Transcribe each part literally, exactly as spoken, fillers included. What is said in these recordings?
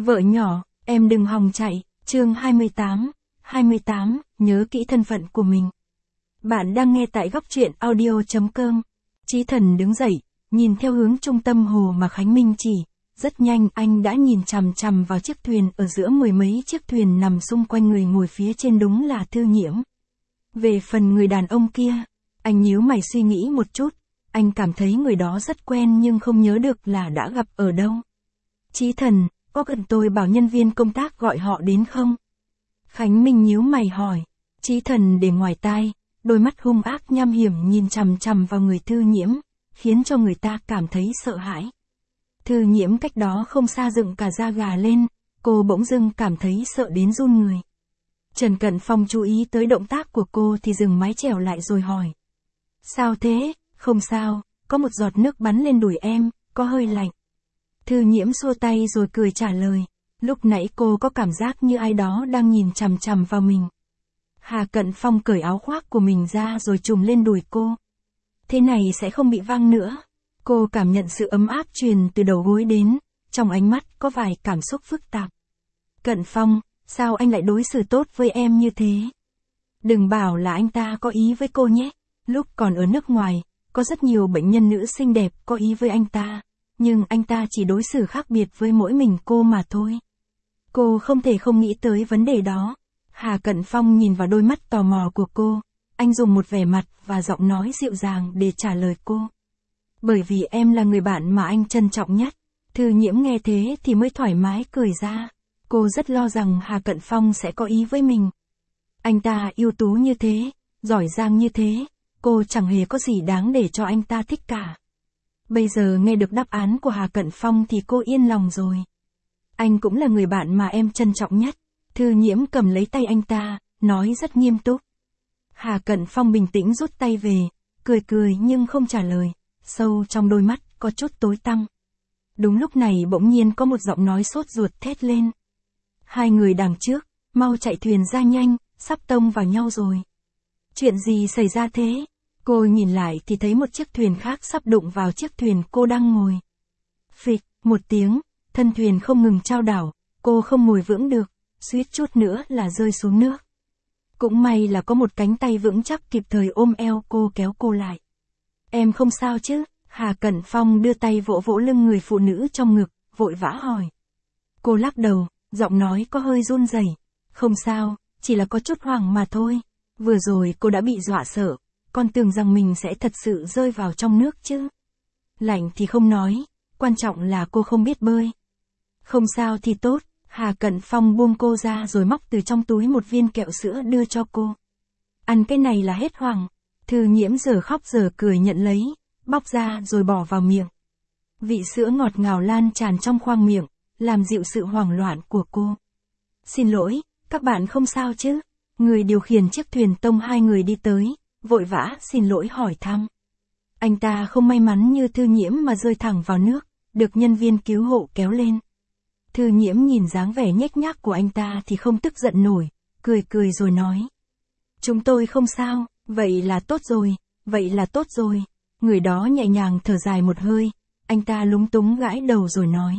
Vợ nhỏ, em đừng hòng chạy, chương hai mươi tám, hai mươi tám, nhớ kỹ thân phận của mình. Bạn đang nghe tại góc truyện audio chấm com. Chí Thần đứng dậy, nhìn theo hướng trung tâm hồ mà Khánh Minh chỉ. Rất nhanh anh đã nhìn chằm chằm vào chiếc thuyền ở giữa mười mấy chiếc thuyền nằm xung quanh người ngồi phía trên, đúng là Thư Nhiễm. Về phần người đàn ông kia, anh nhíu mày suy nghĩ một chút, anh cảm thấy người đó rất quen nhưng không nhớ được là đã gặp ở đâu. Chí Thần, có cần tôi bảo nhân viên công tác gọi họ đến không? Khánh Minh nhíu mày hỏi. Chí Thần để ngoài tai, đôi mắt hung ác nham hiểm nhìn chằm chằm vào người Thư Nhiễm, khiến cho người ta cảm thấy sợ hãi. Thư Nhiễm cách đó không xa dựng cả da gà lên, cô bỗng dưng cảm thấy sợ đến run người. Trần Cận Phong chú ý tới động tác của cô thì dừng mái chèo lại rồi hỏi. Sao thế? Không sao, có một giọt nước bắn lên đùi em, có hơi lạnh. Thư Nhiễm xua tay rồi cười trả lời. Lúc nãy cô có cảm giác như ai đó đang nhìn chằm chằm vào mình. Hà Cận Phong cởi áo khoác của mình ra rồi trùm lên đùi cô. Thế này sẽ không bị văng nữa. Cô cảm nhận sự ấm áp truyền từ đầu gối đến, trong ánh mắt có vài cảm xúc phức tạp. Cận Phong, sao anh lại đối xử tốt với em như thế? Đừng bảo là anh ta có ý với cô nhé. Lúc còn ở nước ngoài, có rất nhiều bệnh nhân nữ xinh đẹp có ý với anh ta, nhưng anh ta chỉ đối xử khác biệt với mỗi mình cô mà thôi. Cô không thể không nghĩ tới vấn đề đó. Hà Cận Phong nhìn vào đôi mắt tò mò của cô, anh dùng một vẻ mặt và giọng nói dịu dàng để trả lời cô. Bởi vì em là người bạn mà anh trân trọng nhất. Thư Nhiễm nghe thế thì mới thoải mái cười ra. Cô rất lo rằng Hà Cận Phong sẽ có ý với mình. Anh ta ưu tú như thế, giỏi giang như thế, cô chẳng hề có gì đáng để cho anh ta thích cả. Bây giờ nghe được đáp án của Hà Cận Phong thì cô yên lòng rồi. Anh cũng là người bạn mà em trân trọng nhất. Thư Nhiễm cầm lấy tay anh ta, nói rất nghiêm túc. Hà Cận Phong bình tĩnh rút tay về, cười cười nhưng không trả lời, sâu trong đôi mắt có chút tối tăm. Đúng lúc này bỗng nhiên có một giọng nói sốt ruột thét lên. Hai người đằng trước, mau chạy thuyền ra nhanh, sắp tông vào nhau rồi. Chuyện gì xảy ra thế? Cô nhìn lại thì thấy một chiếc thuyền khác sắp đụng vào chiếc thuyền cô đang ngồi. Phịch, một tiếng, thân thuyền không ngừng chao đảo, cô không ngồi vững được, suýt chút nữa là rơi xuống nước. Cũng may là có một cánh tay vững chắc kịp thời ôm eo cô kéo cô lại. Em không sao chứ? Hà Cận Phong đưa tay vỗ vỗ lưng người phụ nữ trong ngực, vội vã hỏi. Cô lắc đầu, giọng nói có hơi run rẩy. Không sao, chỉ là có chút hoảng mà thôi. Vừa rồi cô đã bị dọa sợ, còn tưởng rằng mình sẽ thật sự rơi vào trong nước chứ. Lạnh thì không nói, quan trọng là cô không biết bơi. Không sao thì tốt. Hà Cận Phong buông cô ra rồi móc từ trong túi một viên kẹo sữa đưa cho cô. Ăn cái này là hết hoảng. Thư Nhiễm giờ khóc giờ cười nhận lấy, bóc ra rồi bỏ vào miệng. Vị sữa ngọt ngào lan tràn trong khoang miệng, làm dịu sự hoảng loạn của cô. Xin lỗi, các bạn không sao chứ? Người điều khiển chiếc thuyền tông hai người đi tới, vội vã xin lỗi hỏi thăm. Anh ta không may mắn như Thư Nhiễm mà rơi thẳng vào nước, được nhân viên cứu hộ kéo lên. Thư Nhiễm nhìn dáng vẻ nhếch nhác của anh ta thì không tức giận nổi, cười cười rồi nói. Chúng tôi không sao, vậy là tốt rồi, vậy là tốt rồi. Người đó nhẹ nhàng thở dài một hơi, anh ta lúng túng gãi đầu rồi nói.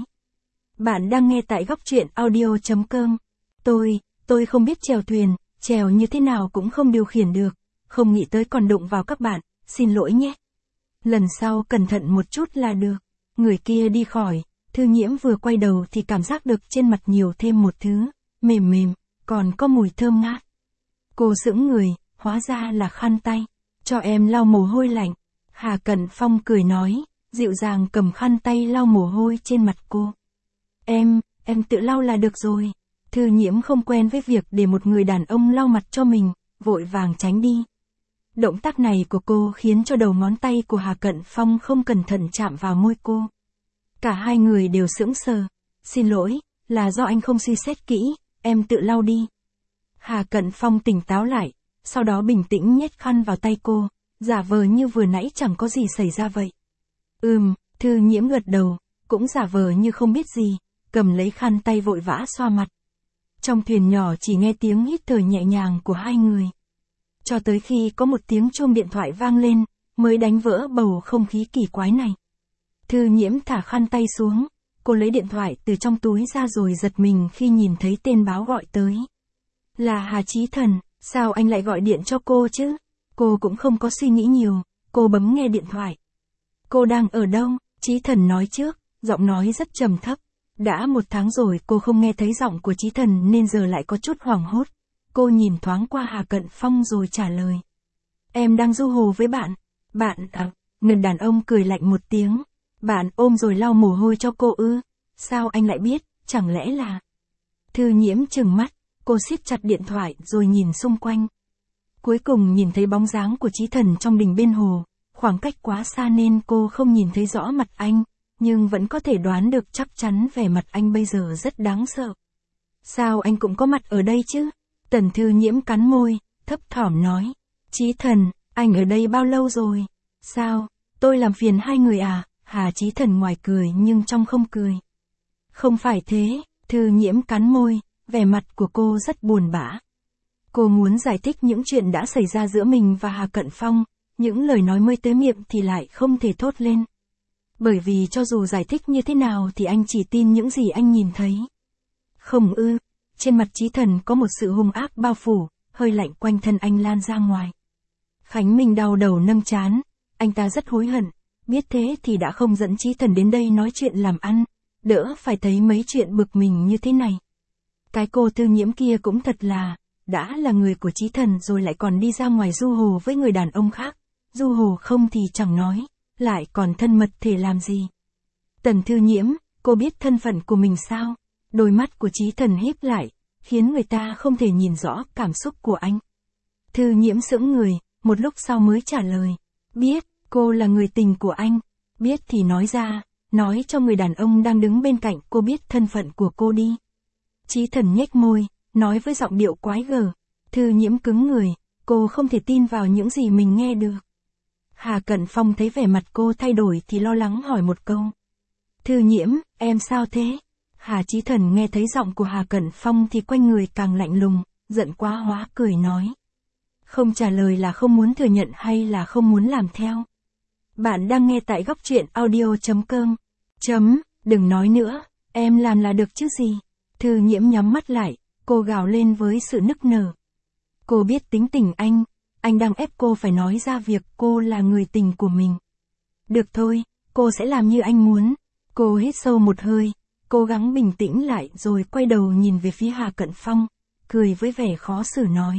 Bạn đang nghe tại góc truyện audio chấm com. Tôi, tôi không biết chèo thuyền, chèo như thế nào cũng không điều khiển được, không nghĩ tới còn đụng vào các bạn, xin lỗi nhé. Lần sau cẩn thận một chút là được. Người kia đi khỏi. Thư Nhiễm vừa quay đầu thì cảm giác được trên mặt nhiều thêm một thứ, mềm mềm, còn có mùi thơm ngát. Cô sững người, hóa ra là khăn tay, cho em lau mồ hôi lạnh. Hà Cận Phong cười nói, dịu dàng cầm khăn tay lau mồ hôi trên mặt cô. Em, em tự lau là được rồi. Thư Nhiễm không quen với việc để một người đàn ông lau mặt cho mình, vội vàng tránh đi. Động tác này của cô khiến cho đầu ngón tay của Hà Cận Phong không cẩn thận chạm vào môi cô. Cả hai người đều sững sờ. Xin lỗi, là do anh không suy xét kỹ, em tự lau đi. Hà Cận Phong tỉnh táo lại, sau đó bình tĩnh nhét khăn vào tay cô, giả vờ như vừa nãy chẳng có gì xảy ra vậy. Ừm, Thư Nhiễm gật đầu, cũng giả vờ như không biết gì, cầm lấy khăn tay vội vã xoa mặt. Trong thuyền nhỏ chỉ nghe tiếng hít thở nhẹ nhàng của hai người. Cho tới khi có một tiếng chuông điện thoại vang lên, mới đánh vỡ bầu không khí kỳ quái này. Thư Nhiễm thả khăn tay xuống, cô lấy điện thoại từ trong túi ra rồi giật mình khi nhìn thấy tên báo gọi tới. Là Hà Chí Thần, sao anh lại gọi điện cho cô chứ? Cô cũng không có suy nghĩ nhiều, cô bấm nghe điện thoại. Cô đang ở đâu? Chí Thần nói trước, giọng nói rất trầm thấp. Đã một tháng rồi cô không nghe thấy giọng của Chí Thần nên giờ lại có chút hoảng hốt. Cô nhìn thoáng qua Hà Cận Phong rồi trả lời. Em đang du hồ với bạn. Bạn à? Người đàn ông cười lạnh một tiếng. Bạn ôm rồi lau mồ hôi cho cô ư? Sao anh lại biết, chẳng lẽ là... Thư Nhiễm trừng mắt, cô siết chặt điện thoại rồi nhìn xung quanh. Cuối cùng nhìn thấy bóng dáng của Chí Thần trong đình bên hồ, khoảng cách quá xa nên cô không nhìn thấy rõ mặt anh, nhưng vẫn có thể đoán được chắc chắn vẻ mặt anh bây giờ rất đáng sợ. Sao anh cũng có mặt ở đây chứ? Tần Thư Nhiễm cắn môi, thấp thỏm nói. Chí Thần, anh ở đây bao lâu rồi? Sao, tôi làm phiền hai người à? Hà Chí Thần ngoài cười nhưng trong không cười. Không phải thế, Thư Nhiễm cắn môi, vẻ mặt của cô rất buồn bã. Cô muốn giải thích những chuyện đã xảy ra giữa mình và Hà Cận Phong, những lời nói mới tới miệng thì lại không thể thốt lên. Bởi vì cho dù giải thích như thế nào thì anh chỉ tin những gì anh nhìn thấy. Không ư, trên mặt Chí Thần có một sự hung ác bao phủ, hơi lạnh quanh thân anh lan ra ngoài. Khánh Minh đau đầu nâng trán, anh ta rất hối hận, biết thế thì đã không dẫn Chí Thần đến đây nói chuyện làm ăn, đỡ phải thấy mấy chuyện bực mình như thế này. Cái cô Thư Nhiễm kia cũng thật là, đã là người của Chí Thần rồi lại còn đi ra ngoài du hồ với người đàn ông khác, du hồ không thì chẳng nói, lại còn thân mật thể làm gì. Tần Thư Nhiễm, cô biết thân phận của mình sao? Đôi mắt của Chí Thần híp lại, khiến người ta không thể nhìn rõ cảm xúc của anh. Thư Nhiễm sững người, một lúc sau mới trả lời. Biết, cô là người tình của anh. Biết thì nói ra, nói cho người đàn ông đang đứng bên cạnh cô biết thân phận của cô đi. Chí Thần nhếch môi, nói với giọng điệu quái gở. Thư Nhiễm cứng người, cô không thể tin vào những gì mình nghe được. Hà Cận Phong thấy vẻ mặt cô thay đổi thì lo lắng hỏi một câu. Thư Nhiễm, em sao thế? Hà Chí Thần nghe thấy giọng của Hà Cận Phong thì quanh người càng lạnh lùng, giận quá hóa cười nói. Không trả lời là không muốn thừa nhận hay là không muốn làm theo. Bạn đang nghe tại góc truyện audio chấm com. Chấm, đừng nói nữa, em làm là được chứ gì. Thư Nhiễm nhắm mắt lại, cô gào lên với sự nức nở. Cô biết tính tình anh, anh đang ép cô phải nói ra việc cô là người tình của mình. Được thôi, cô sẽ làm như anh muốn. Cô hít sâu một hơi, cố gắng bình tĩnh lại rồi quay đầu nhìn về phía Hà Cận Phong, cười với vẻ khó xử nói.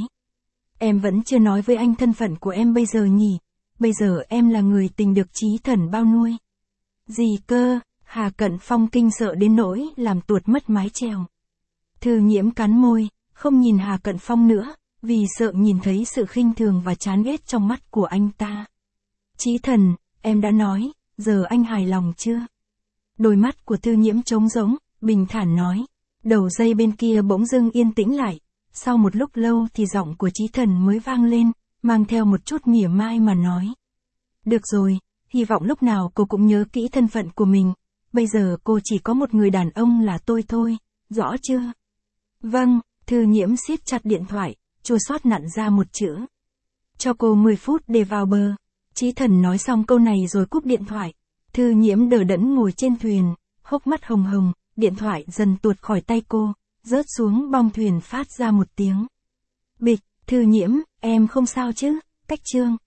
Em vẫn chưa nói với anh thân phận của em bây giờ nhỉ, bây giờ em là người tình được Chí Thần bao nuôi. Gì cơ? Hà Cận Phong kinh sợ đến nỗi làm tuột mất mái chèo. Thư Nhiễm cắn môi, không nhìn Hà Cận Phong nữa, vì sợ nhìn thấy sự khinh thường và chán ghét trong mắt của anh ta. Chí Thần, em đã nói, giờ anh hài lòng chưa? Đôi mắt của Thư Nhiễm trống rỗng, bình thản nói. Đầu dây bên kia bỗng dưng yên tĩnh lại. Sau một lúc lâu thì giọng của Chí Thần mới vang lên, mang theo một chút mỉa mai mà nói. Được rồi, hy vọng lúc nào cô cũng nhớ kỹ thân phận của mình. Bây giờ cô chỉ có một người đàn ông là tôi thôi, rõ chưa? Vâng, Thư Nhiễm siết chặt điện thoại, chua xót nặn ra một chữ. Cho cô mười phút để vào bờ. Chí Thần nói xong câu này rồi cúp điện thoại. Thư Nhiễm đờ đẫn ngồi trên thuyền, hốc mắt hồng hồng, điện thoại dần tuột khỏi tay cô, rớt xuống bong thuyền phát ra một tiếng. Bịch, Thư Nhiễm, em không sao chứ? Cách chương.